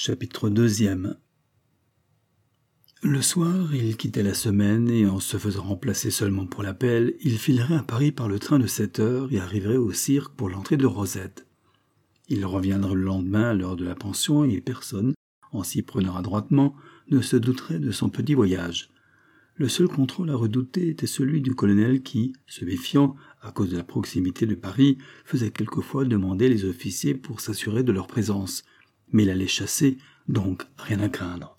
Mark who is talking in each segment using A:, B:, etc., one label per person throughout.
A: Chapitre 2. Le soir, il quittait la semaine et en se faisant remplacer seulement pour l'appel, il filerait à Paris par le train de 7 heures et arriverait au cirque pour l'entrée de Rosette. Il reviendrait le lendemain à l'heure de la pension et personne, en s'y prenant adroitement, ne se douterait de son petit voyage. Le seul contrôle à redouter était celui du colonel qui, se méfiant, à cause de la proximité de Paris, faisait quelquefois demander les officiers pour s'assurer de leur présence. Mais il allait chasser, donc rien à craindre.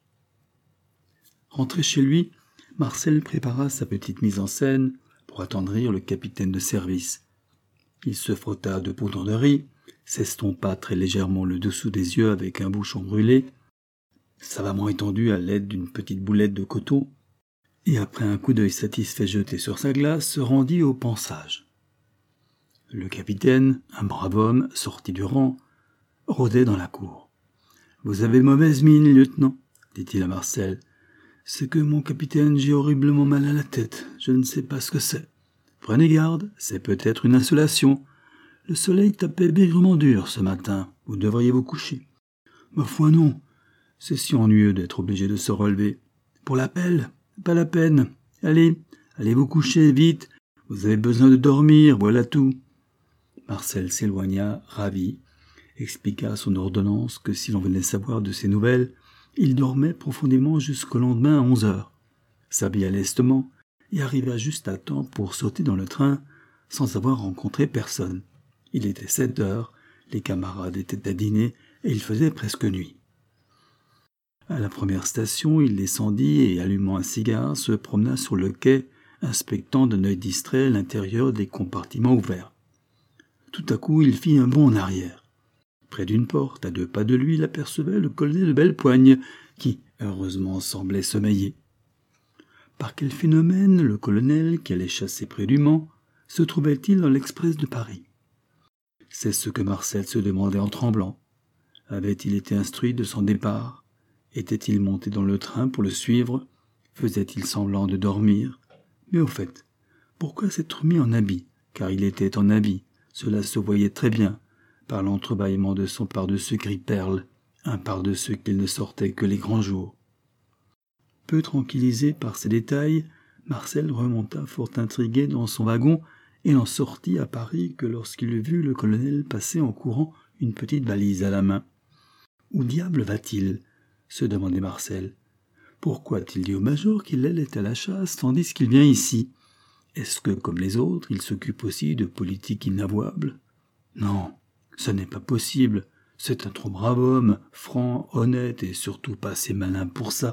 A: Rentré chez lui, Marcel prépara sa petite mise en scène pour attendrir le capitaine de service. Il se frotta de poudre de riz, s'estompa très légèrement le dessous des yeux avec un bouchon brûlé, savamment étendu à l'aide d'une petite boulette de coton, et après un coup d'œil satisfait jeté sur sa glace, se rendit au pansage. Le capitaine, un brave homme, sorti du rang, rôdait dans la cour. « Vous avez mauvaise mine, lieutenant, » dit-il à Marcel. « C'est que, mon capitaine, j'ai horriblement mal à la tête. Je ne sais pas ce que c'est. Prenez garde, c'est peut-être une insolation. Le soleil tapait baigrement dur ce matin. Vous devriez vous coucher. »« Ma foi, non. C'est si ennuyeux d'être obligé de se relever. Pour l'appel, pas la peine. Allez vous coucher, vite. Vous avez besoin de dormir, voilà tout. » Marcel s'éloigna, ravi, expliqua à son ordonnance que si l'on venait savoir de ses nouvelles, il dormait profondément jusqu'au lendemain à 11 heures, s'habilla lestement et arriva juste à temps pour sauter dans le train sans avoir rencontré personne. Il était 7 heures, les camarades étaient à dîner et il faisait presque nuit. À la première station, il descendit et, allumant un cigare, se promena sur le quai, inspectant d'un œil distrait l'intérieur des compartiments ouverts. Tout à coup, il fit un bond en arrière. Près d'une porte, à 2 pas de lui, il apercevait le colonel de Bellepoigne, qui, heureusement, semblait sommeiller. Par quel phénomène le colonel, qui allait chasser près du Mans, se trouvait-il dans l'express de Paris? C'est ce que Marcel se demandait en tremblant. Avait-il été instruit de son départ? Était-il monté dans le train pour le suivre? Faisait-il semblant de dormir? Mais au fait, pourquoi s'être mis en habit? Car il était en habit, cela se voyait très bien, par l'entrebâillement de son pardessus gris perle, un pardessus qu'il ne sortait que les grands jours. Peu tranquillisé par ces détails, Marcel remonta fort intrigué dans son wagon et n'en sortit à Paris que lorsqu'il eut vu le colonel passer en courant une petite valise à la main. « Où diable va-t-il » se demandait Marcel. « Pourquoi a-t-il dit au major qu'il allait à la chasse tandis qu'il vient ici? Est-ce que, comme les autres, il s'occupe aussi de politique inavouable? Non, ce n'est pas possible. C'est un trop brave homme, franc, honnête et surtout pas assez malin pour ça. »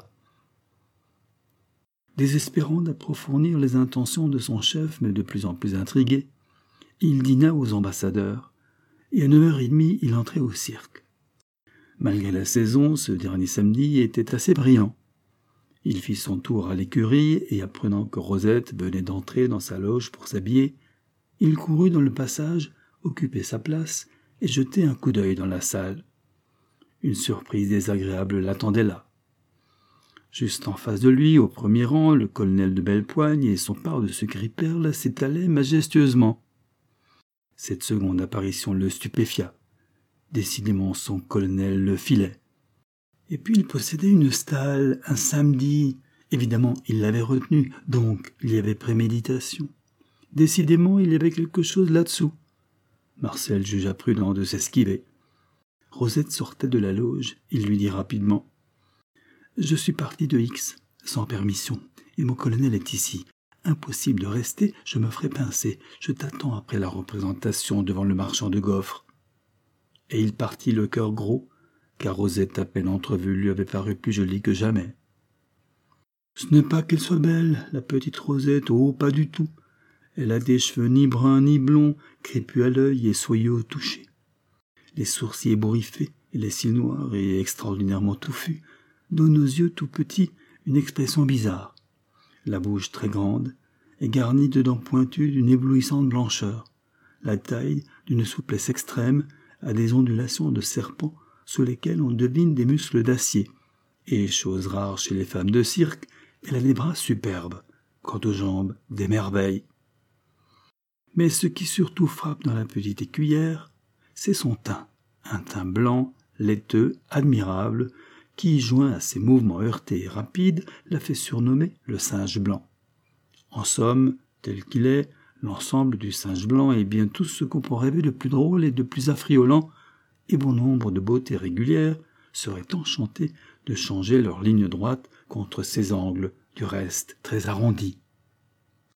A: Désespérant d'approfondir les intentions de son chef, mais de plus en plus intrigué, il dîna aux ambassadeurs, et à 9h30, il entrait au cirque. Malgré la saison, ce dernier samedi était assez brillant. Il fit son tour à l'écurie, et apprenant que Rosette venait d'entrer dans sa loge pour s'habiller, il courut dans le passage, occuper sa place, et jeter un coup d'œil dans la salle. Une surprise désagréable l'attendait là. Juste en face de lui, au premier rang, le colonel de Bellepoigne et son pardessus gris-perle s'étalaient majestueusement. Cette seconde apparition le stupéfia. Décidément, son colonel le filait. Et puis il possédait une stalle, un samedi. Évidemment, il l'avait retenu, donc il y avait préméditation. Décidément, il y avait quelque chose là-dessous. Marcel jugea prudent de s'esquiver. Rosette sortait de la loge. Il lui dit rapidement: « Je suis parti de X, sans permission, et mon colonel est ici. Impossible de rester, je me ferai pincer. Je t'attends après la représentation devant le marchand de gaufres. » Et il partit le cœur gros, car Rosette, à peine entrevue, lui avait paru plus jolie que jamais. Ce n'est pas qu'elle soit belle, la petite Rosette, oh, pas du tout. Elle a des cheveux ni bruns ni blonds, crépus à l'œil et soyeux au toucher. Les sourcils ébouriffés et les cils noirs et extraordinairement touffus donnent aux yeux tout petits une expression bizarre. La bouche très grande est garnie de dents pointues d'une éblouissante blancheur. La taille, d'une souplesse extrême, a des ondulations de serpent sous lesquelles on devine des muscles d'acier. Et, chose rare chez les femmes de cirque, elle a des bras superbes. Quant aux jambes, des merveilles. Mais ce qui surtout frappe dans la petite écuyère, c'est son teint. Un teint blanc, laiteux, admirable, qui, joint à ses mouvements heurtés et rapides, l'a fait surnommer le singe blanc. En somme, tel qu'il est, l'ensemble du singe blanc est bien tout ce qu'on peut rêver de plus drôle et de plus affriolant, et bon nombre de beautés régulières seraient enchantés de changer leur ligne droite contre ces angles, du reste très arrondis.